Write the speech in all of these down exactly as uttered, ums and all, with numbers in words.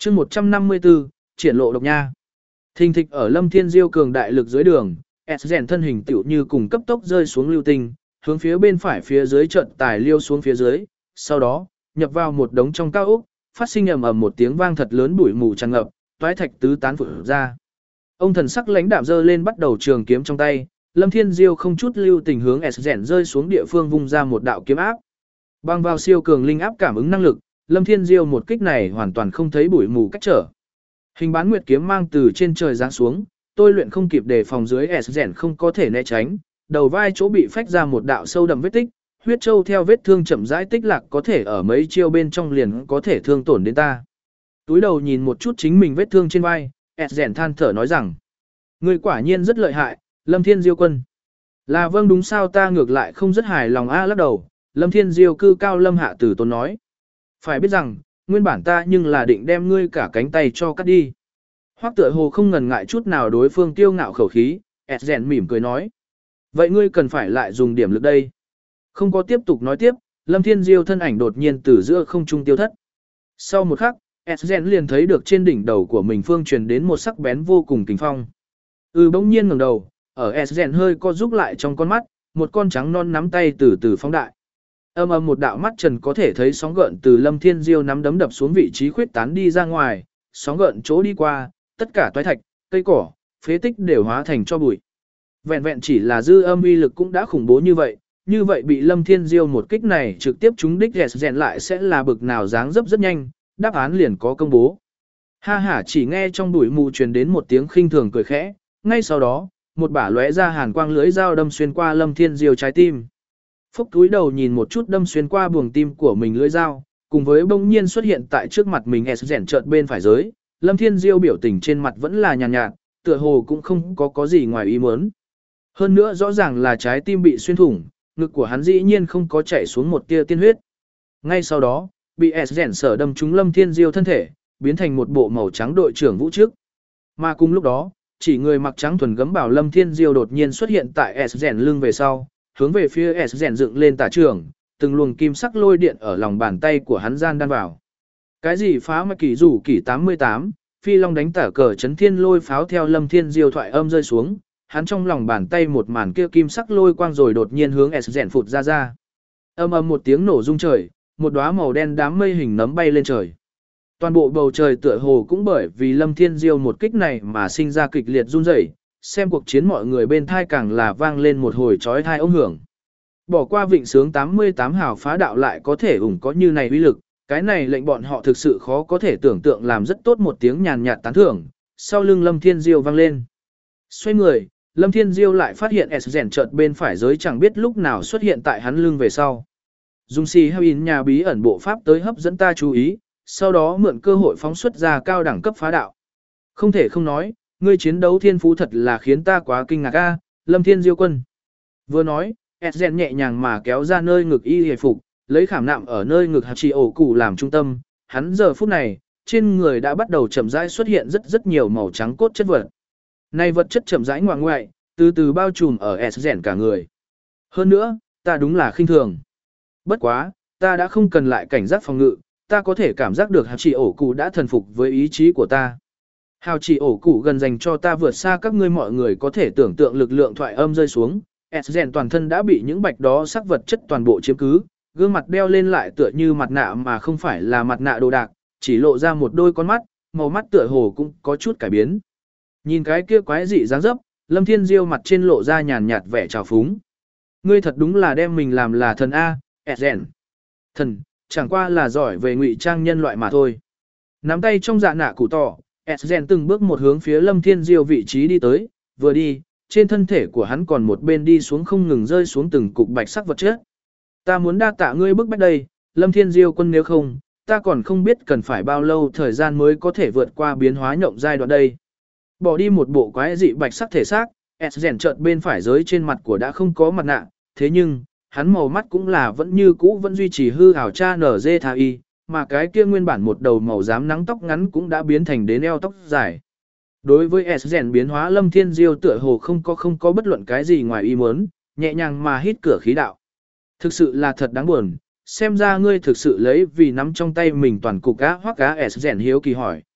chương một trăm năm mươi tư, triển lộ độc nha. Thình thịch ở Lâm Thiên Diêu cường đại lực dưới đường, S rèn thân hình tiểu như cùng cấp tốc rơi xuống lưu tinh, hướng phía bên phải phía dưới trận tài liêu xuống phía dưới, sau đó, nhập vào một đống trong cao ốc, phát sinh ầm ầm một tiếng vang thật lớn bụi mù tràn ngập, toái thạch tứ tán vụt ra. Ông thần sắc lãnh đạm giơ lên bắt đầu trường kiếm trong tay, Lâm Thiên Diêu không chút lưu tình hướng S rèn rơi xuống địa phương vung ra một đạo kiếm áp. Bằng vào siêu cường linh áp cảm ứng năng lực, Lâm Thiên Diêu một kích này hoàn toàn không thấy bụi mù cách trở. Hình bán nguyệt kiếm mang từ trên trời giáng xuống, tôi luyện không kịp đề phòng dưới S rèn không có thể né tránh, đầu vai chỗ bị phách ra một đạo sâu đậm vết tích, huyết châu theo vết thương chậm rãi tích lạc có thể ở mấy chiêu bên trong liền có thể thương tổn đến ta. Túi đầu nhìn một chút chính mình vết thương trên vai, S rèn than thở nói rằng: "Ngươi quả nhiên rất lợi hại, Lâm Thiên Diêu quân." Là vâng đúng sao, ta ngược lại không rất hài lòng a, lắc đầu, Lâm Thiên Diêu cư cao lâm hạ từ tốn nói: "Phải biết rằng, nguyên bản ta nhưng là định đem ngươi cả cánh tay cho cắt đi." Hoắc tựa hồ không ngần ngại chút nào đối phương kiêu ngạo khẩu khí, S rèn mỉm cười nói: "Vậy ngươi cần phải lại dùng điểm lực đây." Không có tiếp tục nói tiếp, Lâm Thiên Diêu thân ảnh đột nhiên từ giữa không trung tiêu thất. Sau một khắc, S rèn liền thấy được trên đỉnh đầu của mình phương truyền đến một sắc bén vô cùng kình phong. Ừ bỗng nhiên ngẩng đầu, ở S rèn hơi co rúc lại trong con mắt, một con trắng non nắm tay từ từ phóng đại. Âm âm một đạo mắt trần có thể thấy sóng gợn từ Lâm Thiên Diêu nắm đấm đập xuống vị trí khuyết tán đi ra ngoài, sóng gợn chỗ đi qua, tất cả toái thạch, cây cỏ, phế tích đều hóa thành cho bụi. Vẹn vẹn chỉ là dư âm uy lực cũng đã khủng bố như vậy, như vậy bị Lâm Thiên Diêu một kích này trực tiếp trúng đích S rèn lại sẽ là bực nào dáng dấp rất nhanh, đáp án liền có công bố. Ha ha, chỉ nghe trong bụi mù truyền đến một tiếng khinh thường cười khẽ, ngay sau đó, một bả lóe ra hàn quang lưới dao đâm xuyên qua Lâm Thiên Diêu trái tim. Phúc túi đầu nhìn một chút đâm xuyên qua buồng tim của mình lưỡi dao, cùng với bỗng nhiên xuất hiện tại trước mặt mình S rèn chợt bên phải giới, Lâm Thiên Diêu biểu tình trên mặt vẫn là nhàn nhạt, nhạt, tựa hồ cũng không có có gì ngoài ý muốn. Hơn nữa rõ ràng là trái tim bị xuyên thủng, ngực của hắn dĩ nhiên không có chảy xuống một tia tiên huyết. Ngay sau đó, bị S rèn sở đâm trúng Lâm Thiên Diêu thân thể, biến thành một bộ màu trắng đội trưởng vũ trước. Mà cùng lúc đó, chỉ người mặc trắng thuần gấm bảo Lâm Thiên Diêu đột nhiên xuất hiện tại S rèn lưng về sau, hướng về phía S rèn dựng lên tả trưởng, từng luồng kim sắc lôi điện ở lòng bàn tay của hắn gian đan vào. Cái gì phá mà kỳ rủ kỳ tám mươi tám, phi long đánh tả cờ chấn thiên lôi pháo theo Lâm Thiên Diêu thoại âm rơi xuống, hắn trong lòng bàn tay một màn kia kim sắc lôi quang rồi đột nhiên hướng S rèn phụt ra ra. Âm ầm một tiếng nổ rung trời, một đóa màu đen đám mây hình nấm bay lên trời. Toàn bộ bầu trời tựa hồ cũng bởi vì Lâm Thiên Diêu một kích này mà sinh ra kịch liệt run rẩy, xem cuộc chiến mọi người bên thai càng là vang lên một hồi chói tai ống hưởng. Bỏ qua vịnh sướng tám mươi tám hào phá đạo lại có thể ủng có như này uy lực, cái này lệnh bọn họ thực sự khó có thể tưởng tượng, làm rất tốt một tiếng nhàn nhạt tán thưởng, sau lưng Lâm Thiên Diêu vang lên. Xoay người, Lâm Thiên Diêu lại phát hiện S rèn chợt bên phải giới chẳng biết lúc nào xuất hiện tại hắn lưng về sau. Dung si heo in nhà bí ẩn bộ pháp tới hấp dẫn ta chú ý, sau đó mượn cơ hội phóng xuất ra cao đẳng cấp phá đạo. Không thể không nói, ngươi chiến đấu thiên phú thật là khiến ta quá kinh ngạc a, Lâm Thiên Diêu quân. Vừa nói, S rèn nhẹ nhàng mà kéo ra nơi ngực y hề phục, lấy khảm nạm ở nơi ngực hạt chỉ ổ cụ làm trung tâm, hắn giờ phút này, trên người đã bắt đầu chậm rãi xuất hiện rất rất nhiều màu trắng cốt chất vật. Này vật chất chậm rãi ngoại ngoại, từ từ bao trùm ở S rèn cả người. Hơn nữa, ta đúng là khinh thường. Bất quá, ta đã không cần lại cảnh giác phòng ngự, ta có thể cảm giác được hạt chỉ ổ cụ đã thần phục với ý chí của ta. Hào chỉ ổ cụ gần dành cho ta vượt xa các ngươi mọi người có thể tưởng tượng lực lượng thoại âm rơi xuống, S rèn toàn thân đã bị những bạch đó sắc vật chất toàn bộ chiếm cứ, gương mặt đeo lên lại tựa như mặt nạ mà không phải là mặt nạ đồ đạc, chỉ lộ ra một đôi con mắt, màu mắt tựa hồ cũng có chút cải biến. Nhìn cái kia quái dị dáng dấp, Lâm Thiên Diêu mặt trên lộ ra nhàn nhạt vẻ trào phúng. Ngươi thật đúng là đem mình làm là thần A, S rèn. Thần, chẳng qua là giỏi về ngụy trang nhân loại mà thôi. Nắm tay trong dạ nạ cụ tỏ, S rèn từng bước một hướng phía Lâm Thiên Diêu vị trí đi tới, vừa đi, trên thân thể của hắn còn một bên đi xuống không ngừng rơi xuống từng cục bạch sắc vật chất. Ta muốn đa tạ ngươi bức bách đây, Lâm Thiên Diêu quân, nếu không, ta còn không biết cần phải bao lâu thời gian mới có thể vượt qua biến hóa nhộng giai đoạn đây. Bỏ đi một bộ quái dị bạch sắc thể xác, S rèn chợt bên phải giới trên mặt của đã không có mặt nạ, thế nhưng, hắn màu mắt cũng là vẫn như cũ vẫn duy trì hư ảo cha nở dê tha y, mà cái kia nguyên bản một đầu màu xám nắng tóc ngắn cũng đã biến thành đến eo tóc dài. Đối với S rèn biến hóa, Lâm Thiên Diêu tựa hồ không có không có bất luận cái gì ngoài ý muốn, nhẹ nhàng mà hít cửa khí đạo. Thực sự là thật đáng buồn, xem ra ngươi thực sự lấy vì nắm trong tay mình toàn cục cá hoắc cá. S rèn hiếu kỳ hỏi,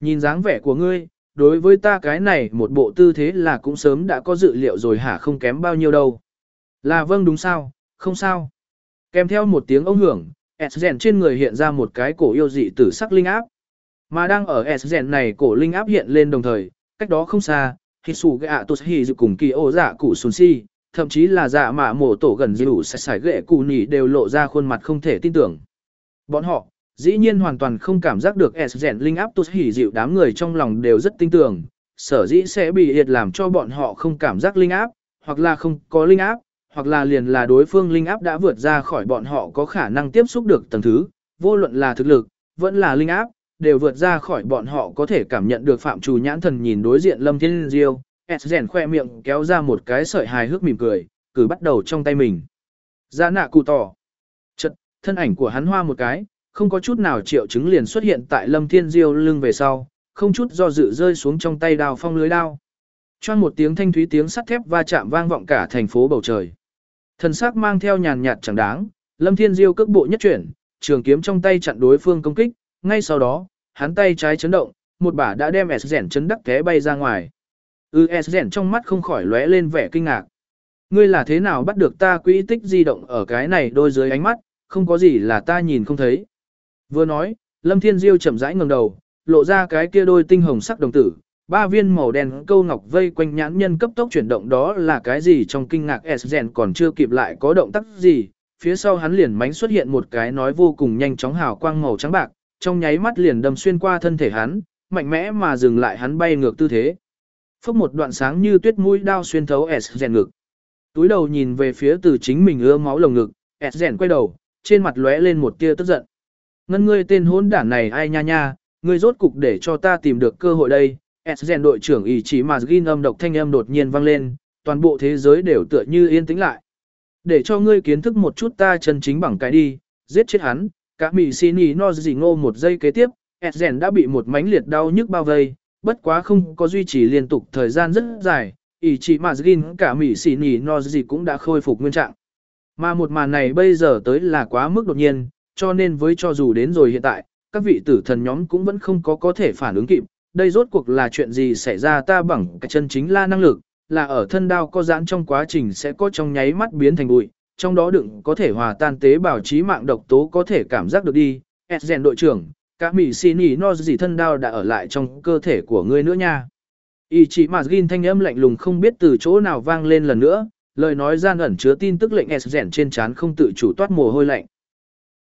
Nhìn dáng vẻ của ngươi, đối với ta cái này một bộ tư thế là cũng sớm đã có dự liệu rồi hả, không kém bao nhiêu đâu. Là vâng đúng sao, không sao. Kèm theo một tiếng ống hưởng, S-Gen trên người hiện ra một cái cổ yêu dị tử sắc linh áp. Mà đang ở S-Gen này cổ linh áp hiện lên đồng thời, cách đó không xa, Hisuga Toshi cùng kỳ ô dạ cụ Sunshi, thậm chí là dạ mạ mổ tổ gần dịu sải sải ghệ cụ nỉ đều lộ ra khuôn mặt không thể tin tưởng. Bọn họ, dĩ nhiên hoàn toàn không cảm giác được S-Gen linh áp Toshi dịu, đám người trong lòng đều rất tin tưởng, sở dĩ sẽ bị hiệt làm cho bọn họ không cảm giác linh áp, hoặc là không có linh áp, hoặc là liền là đối phương linh áp đã vượt ra khỏi bọn họ có khả năng tiếp xúc được tầng thứ, vô luận là thực lực, vẫn là linh áp, đều vượt ra khỏi bọn họ có thể cảm nhận được phạm trù nhãn thần nhìn đối diện Lâm Thiên Diêu, S-Gen khoe miệng kéo ra một cái sợi hài hước mỉm cười, cử bắt đầu trong tay mình. Ra nạ cụ tỏ. Chật, thân ảnh của hắn hoa một cái, không có chút nào triệu chứng liền xuất hiện tại Lâm Thiên Diêu lưng về sau, không chút do dự rơi xuống trong tay đao phong lưới đao. Choang một tiếng thanh thúy tiếng sắt thép va chạm vang vọng cả thành phố bầu trời. Thần sắc mang theo nhàn nhạt chẳng đáng, Lâm Thiên Diêu cước bộ nhất chuyển, trường kiếm trong tay chặn đối phương công kích, ngay sau đó, hắn tay trái chấn động, một bả đã đem S-Gen chấn đắc té bay ra ngoài. Ừ, S-Gen trong mắt không khỏi lóe lên vẻ kinh ngạc. Ngươi là thế nào bắt được ta quỹ tích di động ở cái này đôi dưới ánh mắt, không có gì là ta nhìn không thấy. Vừa nói, Lâm Thiên Diêu chậm rãi ngẩng đầu, lộ ra cái kia đôi tinh hồng sắc đồng tử, ba viên màu đen câu ngọc vây quanh nhãn nhân cấp tốc chuyển động, đó là cái gì trong kinh ngạc S-Gen còn chưa kịp lại có động tác gì, phía sau hắn liền mánh xuất hiện một cái nói vô cùng nhanh chóng hào quang màu trắng bạc, trong nháy mắt liền đâm xuyên qua thân thể hắn, mạnh mẽ mà dừng lại hắn bay ngược tư thế. Phốc một đoạn sáng như tuyết mũi đao xuyên thấu S-Gen ngực. Túi đầu nhìn về phía từ chính mình ưa máu lồng ngực, S-Gen quay đầu, trên mặt lóe lên một tia tức giận. Ngân ngươi tên hỗn đản này ai nha nha, ngươi rốt cục để cho ta tìm được cơ hội đây. S-Gen đội trưởng ý chí mà ghin âm độc thanh âm đột nhiên vang lên, toàn bộ thế giới đều tựa như yên tĩnh lại. Để cho ngươi kiến thức một chút ta chân chính bằng cái đi, giết chết hắn, cả mì xin ý no gì ngô một giây kế tiếp, S-Gen đã bị một mánh liệt đau nhức bao vây, bất quá không có duy trì liên tục thời gian rất dài, ý chí mà ghin cả mì xin ý no gì cũng đã khôi phục nguyên trạng. Mà một màn này bây giờ tới là quá mức đột nhiên, cho nên với cho dù đến rồi hiện tại, các vị tử thần nhóm cũng vẫn không có có thể phản ứng kịp. Đây rốt cuộc là chuyện gì xảy ra, ta bằng cái chân chính là năng lực, là ở thân đao có giãn trong quá trình sẽ có trong nháy mắt biến thành bụi, trong đó đựng có thể hòa tan tế bào chí mạng độc tố có thể cảm giác được đi. S-Gen đội trưởng, cả mỉ xin ý no gì thân đao đã ở lại trong cơ thể của ngươi nữa nha. Ý chỉ mà ghin thanh âm lạnh lùng không biết từ chỗ nào vang lên lần nữa, lời nói gian ẩn chứa tin tức lệnh S-Gen trên trán không tự chủ toát mồ hôi lạnh.